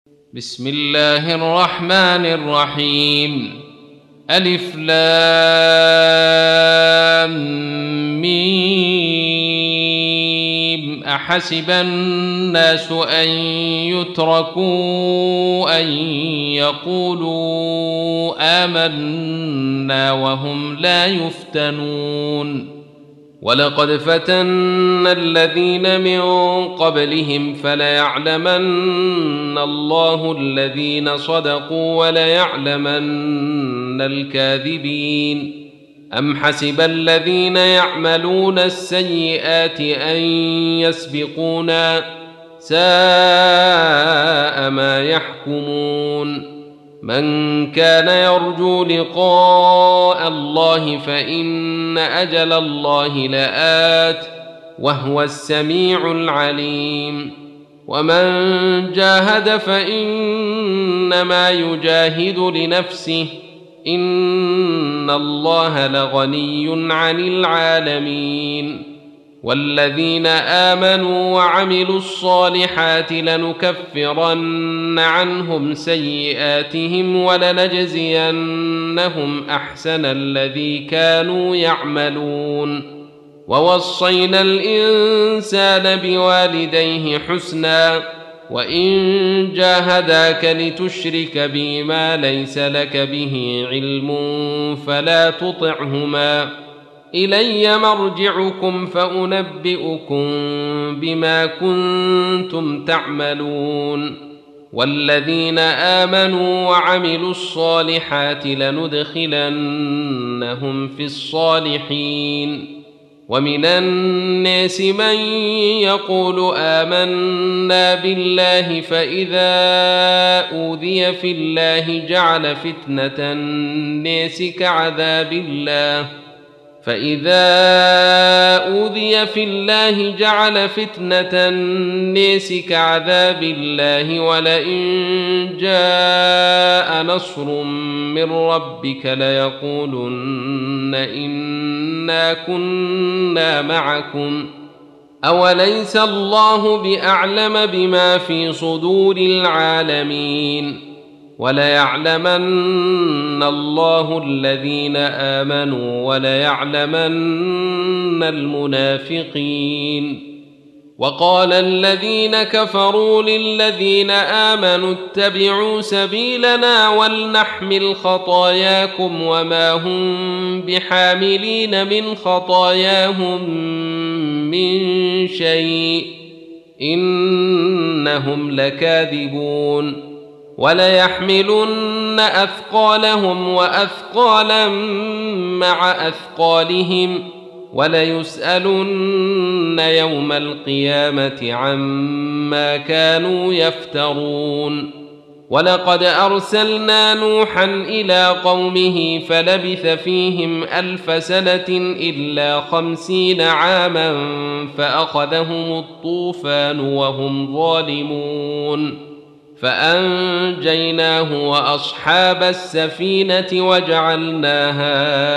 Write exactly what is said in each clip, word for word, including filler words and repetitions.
بسم الله الرحمن الرحيم. ألف لام ميم. أحسب الناس أن يتركوا أن يقولوا آمنا وهم لا يفتنون. ولقد فتنا الذين من قبلهم فليعلمن الله الذين صدقوا وليعلمن الكاذبين. أم حسب الذين يعملون السيئات أن يسبقونا ساء ما يحكمون. من كان يرجو لقاء الله فإن أجل الله لآت وهو السميع العليم. ومن جاهد فإنما يجاهد لنفسه إن الله لغني عن العالمين. والذين آمنوا وعملوا الصالحات لنكفرن عنهم سيئاتهم ولنجزينهم أحسن الذي كانوا يعملون. ووصينا الإنسان بوالديه حسنا وإن جاهداك لتشرك بي ما ليس لك به علم فلا تطعهما إلي مرجعكم فأنبئكم بما كنتم تعملون. والذين آمنوا وعملوا الصالحات لندخلنهم في الصالحين. ومن الناس من يقول آمنا بالله فإذا أوذي في الله جعل فتنة الناس كعذاب الله فإذا أوذي في الله جعل فتنة الناس كعذاب الله ولئن جاء نصر من ربك ليقولن إنا كنا معكم أوليس الله بأعلم بما في صدور العالمين. وليعلمن الله الذين آمنوا وليعلمن المنافقين. وقال الذين كفروا للذين آمنوا اتبعوا سبيلنا ولنحمل خطاياكم وما هم بحاملين من خطاياهم من شيء إنهم لكاذبون. وليحملن أثقالهم وأثقالا مع أثقالهم وليسألن يوم القيامة عما كانوا يفترون. ولقد أرسلنا نوحا إلى قومه فلبث فيهم ألف سنة إلا خمسين عاما فأخذهم الطوفان وهم ظالمون فأنجيناه وأصحاب السفينة وجعلناها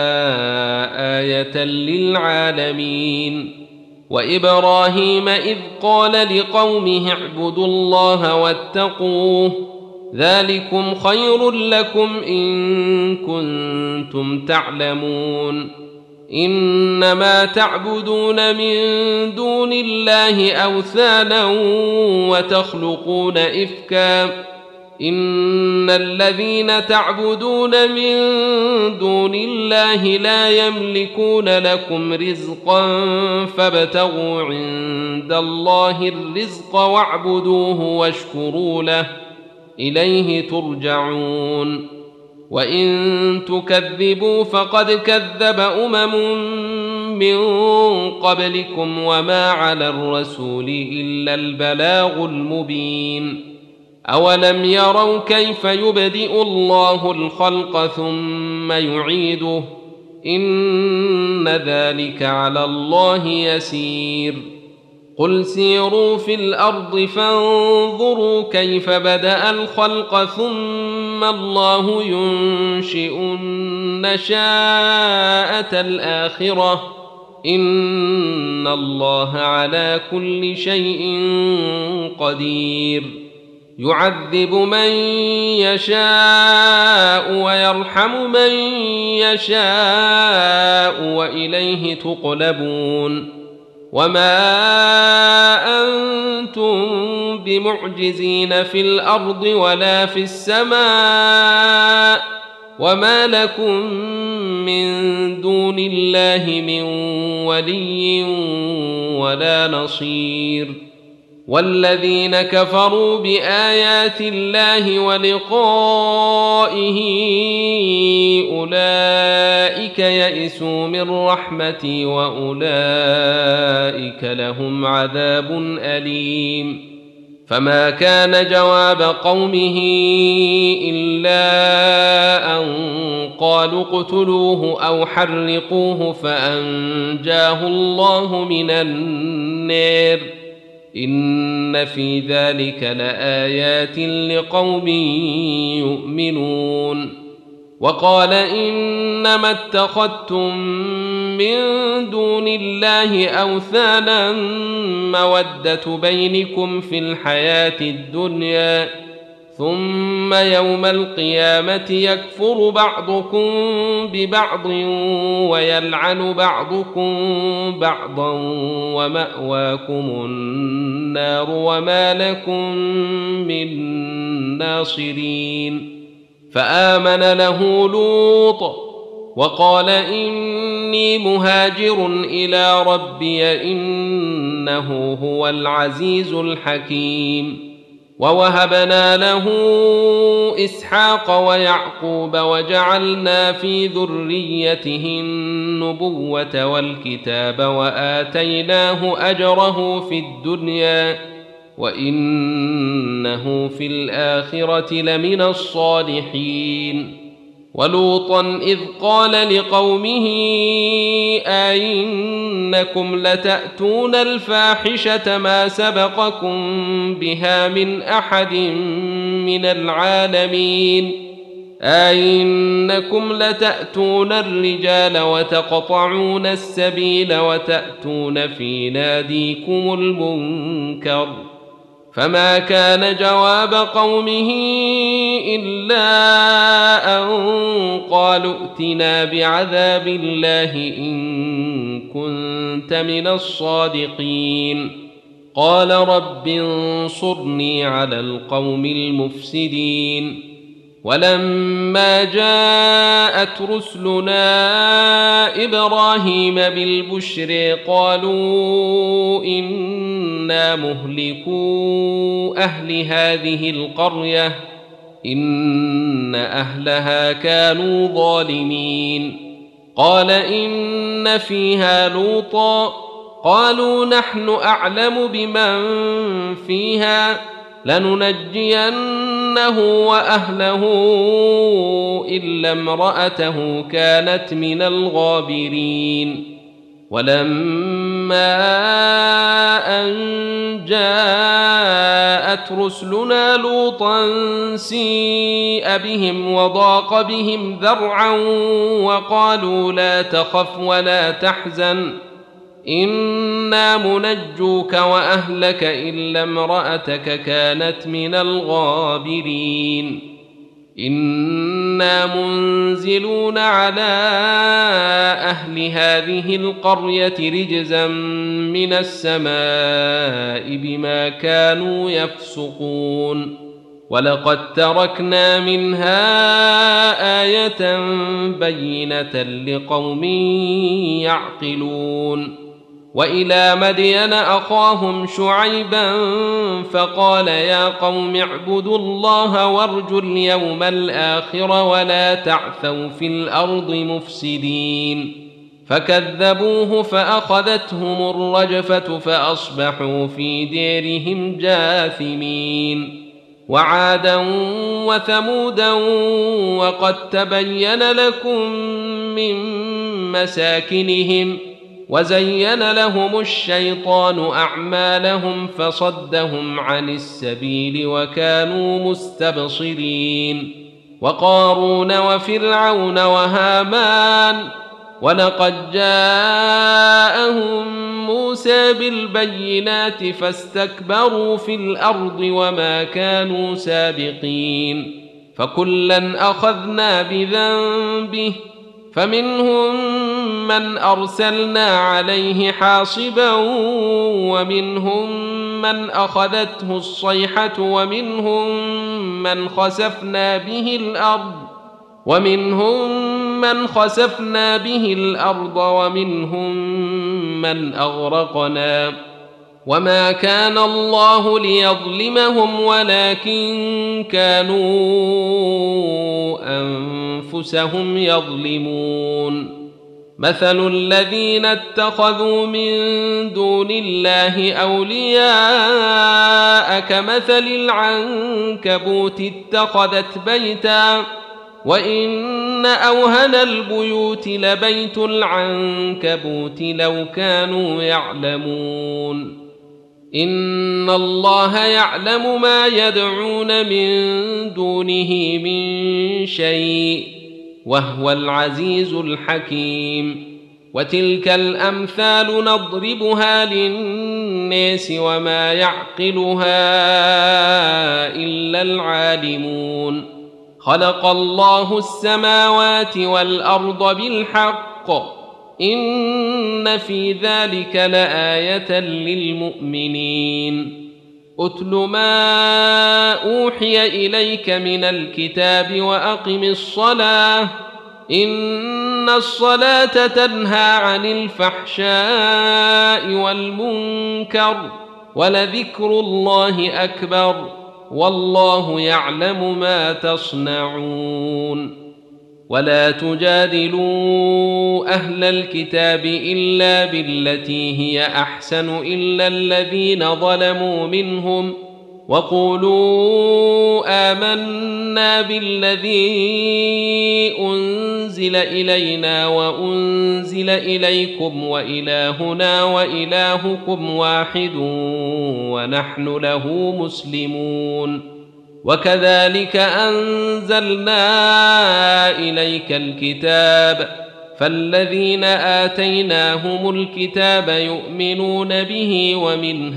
آية للعالمين. وإبراهيم إذ قال لقومه اعبدوا الله واتقوه ذلكم خير لكم إن كنتم تعلمون. إنما تعبدون من دون الله أوثانا وتخلقون إفكا إن الذين تعبدون من دون الله لا يملكون لكم رزقا فابتغوا عند الله الرزق واعبدوه واشكروا له إليه ترجعون. وإن تكذبوا فقد كذب أمم من قبلكم وما على الرسول إلا البلاغ المبين. أولم يروا كيف يبدئ الله الخلق ثم يعيده إن ذلك على الله يسير. قل سيروا في الأرض فانظروا كيف بدأ الخلق ثم الله ينشئ النشاءة الآخرة إن الله على كل شيء قدير. يعذب من يشاء ويرحم من يشاء وإليه تقلبون وما أنتم بمعجزين في الأرض ولا في السماء وما لكم من دون الله من ولي ولا نصير والذين كفروا بآيات الله ولقائه أولئك يئسوا من رحمتي وأولئك لهم عذاب أليم فما كان جواب قومه إلا أن قالوا اقتلوه أو حرقوه فأنجاه الله من النار إن في ذلك لآيات لقوم يؤمنون وقال إنما اتخذتم من دون الله أوثانا مودة بينكم في الحياة الدنيا ثم يوم القيامة يكفر بعضكم ببعض ويلعن بعضكم بعضا ومأواكم النار وما لكم من ناصرين فآمن له لوط وقال إني مهاجر إلى ربي إنه هو العزيز الحكيم ووهبنا له إسحاق ويعقوب وجعلنا في ذريته النبوة والكتاب وآتيناه أجره في الدنيا وإنه في الآخرة لمن الصالحين ولوطا إذ قال لقومه أئنكم لتأتون الفاحشة ما سبقكم بها من أحد من العالمين أئنكم لتأتون الرجال وتقطعون السبيل وتأتون في ناديكم المنكر فما كان جواب قومه إلا أن قالوا ائتنا بعذاب الله إن كنت من الصادقين قال رب انصرني على القوم المفسدين ولما جاءت رسلنا إبراهيم بالبشر قالوا إنا مهلكو أهل هذه القرية إن أهلها كانوا ظالمين قال إن فيها لوطا قالوا نحن أعلم بمن فيها لننجينه وأهله إلا امرأته كانت من الغابرين ولما أن جاءت رسلنا لوطا سيء بهم وضاق بهم ذرعا وقالوا لا تخف ولا تحزن إنا منجوك وأهلك إلا امرأتك كانت من الغابرين إنا منزلون على أهل هذه القرية رجزا من السماء بما كانوا يفسقون ولقد تركنا منها آية بينة لقوم يعقلون وإلى مدين أخاهم شعيبا فقال يا قوم اعبدوا الله وارجوا اليوم الآخر ولا تعثوا في الأرض مفسدين فكذبوه فأخذتهم الرجفة فأصبحوا في ديرهم جاثمين وعادا وثمودا وقد تبين لكم من مساكنهم وزين لهم الشيطان أعمالهم فصدهم عن السبيل وكانوا مستبصرين وقارون وفرعون وهامان ولقد جاءهم موسى بالبينات فاستكبروا في الأرض وما كانوا سابقين فكلا أخذنا بذنبه فمنهم من أرسلنا عليه حاصبا ومنهم من أخذته الصيحة ومنهم من خسفنا به الأرض ومنهم من خسفنا به الأرض ومنهم من أغرقنا وما كان الله ليظلمهم ولكن كانوا أنفسهم يظلمون مثل الذين اتخذوا من دون الله أولياء كمثل العنكبوت اتخذت بيتا وإن أوهن البيوت لبيت العنكبوت لو كانوا يعلمون إن الله يعلم ما يدعون من دونه من شيء وهو العزيز الحكيم وتلك الأمثال نضربها للناس وما يعقلها إلا العالمون خلق الله السماوات والأرض بالحق إن في ذلك لآية للمؤمنين أتل ما أوحي إليك من الكتاب وأقم الصلاة إن الصلاة تنهى عن الفحشاء والمنكر ولذكر الله أكبر والله يعلم ما تصنعون ولا تجادلوا أهل الكتاب إلا بالتي هي أحسن إلا الذين ظلموا منهم وقولوا آمنا بالذي أنزل إلينا وأنزل إليكم وإلهنا وإلهكم واحد ونحن له مسلمون وكذلك أنزلنا إليك الكتاب فالذين آتيناهم الكتاب يؤمنون به ومن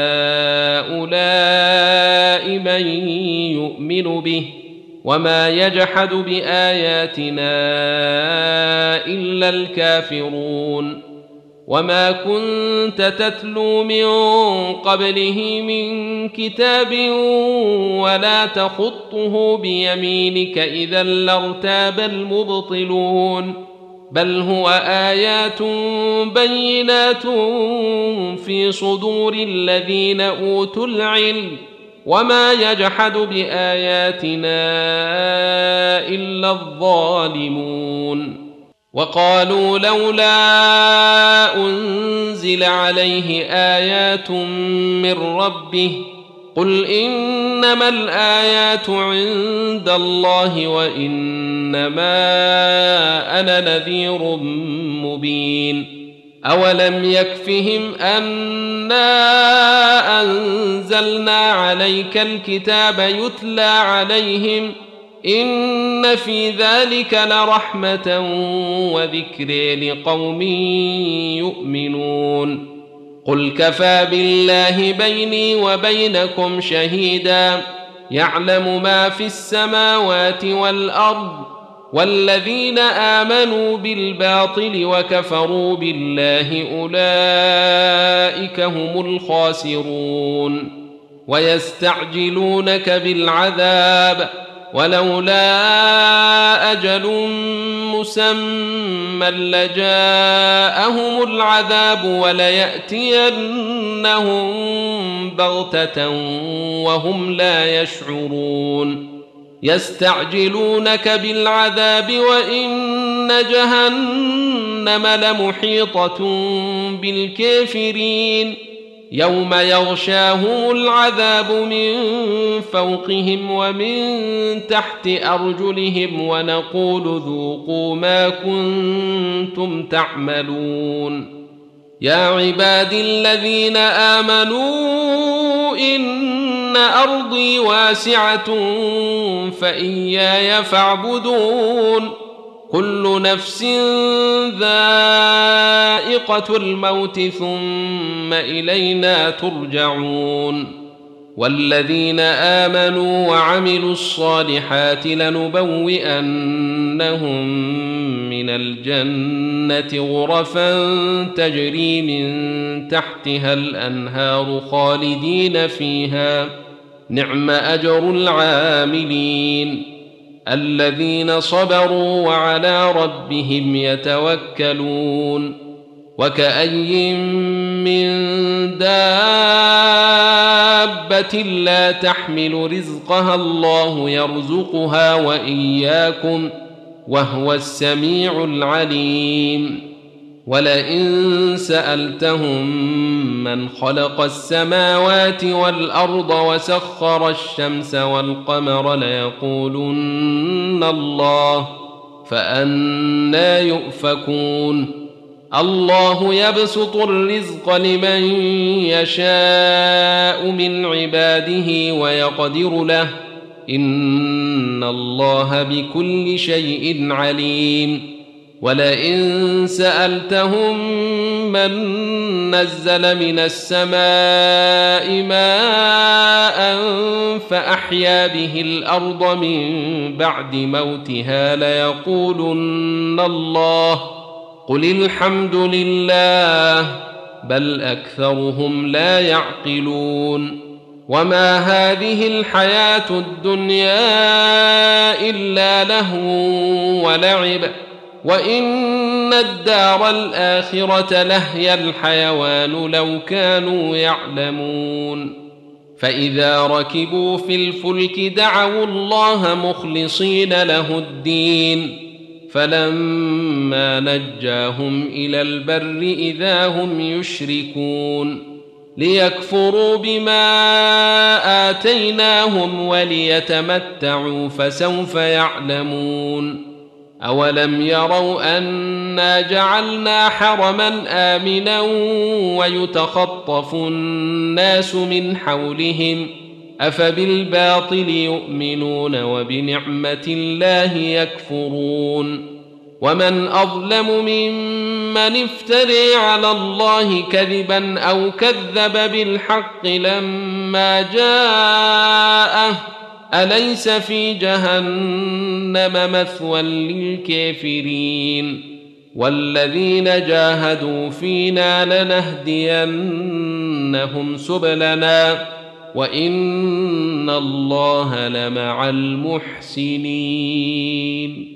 هؤلاء من يؤمن به وما يجحد بآياتنا إلا الكافرون وما كنت تتلو من قبله من كتاب ولا تخطه بيمينك إذا لارتاب المبطلون بل هو آيات بينات في صدور الذين أوتوا العلم وما يجحد بآياتنا إلا الظالمون وقالوا لولا أنزل عليه آيات من ربه قل إنما الآيات عند الله وإنما أنا نذير مبين أولم يكفهم أنا أنزلنا عليك الكتاب يتلى عليهم إن في ذلك لرحمة وذكر لقوم يؤمنون قل كفى بالله بيني وبينكم شهيدا يعلم ما في السماوات والأرض والذين آمنوا بالباطل وكفروا بالله أولئك هم الخاسرون ويستعجلونك بالعذاب ولولا أجل مسمى لجاءهم العذاب وليأتينهم بغتة وهم لا يشعرون يستعجلونك بالعذاب وإن جهنم لمحيطة بالكافرين يوم يغشاهم العذاب من فوقهم ومن تحت أرجلهم ونقول ذوقوا ما كنتم تعملون يا عبادي الذين آمنوا إن أرضي واسعة فإياي فاعبدون كل نفس ذائقة الموت ثم إلينا ترجعون والذين آمنوا وعملوا الصالحات لنبوئنهم من الجنة غرفا تجري من تحتها الأنهار خالدين فيها نعم أجر العاملين الذين صبروا وعلى ربهم يتوكلون وكأي من دابة لا تحمل رزقها الله يرزقها وإياكم وهو السميع العليم ولئن سألتهم من خلق السماوات والأرض وسخر الشمس والقمر ليقولن الله فأنى يؤفكون الله يبسط الرزق لمن يشاء من عباده ويقدر له إن الله بكل شيء عليم ولئن سألتهم من نزل من السماء ماء فأحيا به الأرض من بعد موتها ليقولن الله قل الحمد لله بل أكثرهم لا يعقلون وما هذه الحياة الدنيا إلا لهو ولعب وإن الدار الآخرة لهي الحيوان لو كانوا يعلمون فإذا ركبوا في الفلك دعوا الله مخلصين له الدين فلما نجاهم إلى البر إذا هم يشركون ليكفروا بما آتيناهم وليتمتعوا فسوف يعلمون أولم يروا أنا جعلنا حرما آمنا ويتخطف الناس من حولهم أفبالباطل يؤمنون وبنعمة الله يكفرون ومن أظلم ممن افتري على الله كذبا أو كذب بالحق لما جاءه أليس في جهنم مثوى للكافرين والذين جاهدوا فينا لنهدينهم سبلنا وإن الله لمع المحسنين